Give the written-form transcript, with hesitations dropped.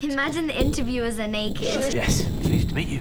Imagine the interviewers are naked. Yes, pleased to meet you.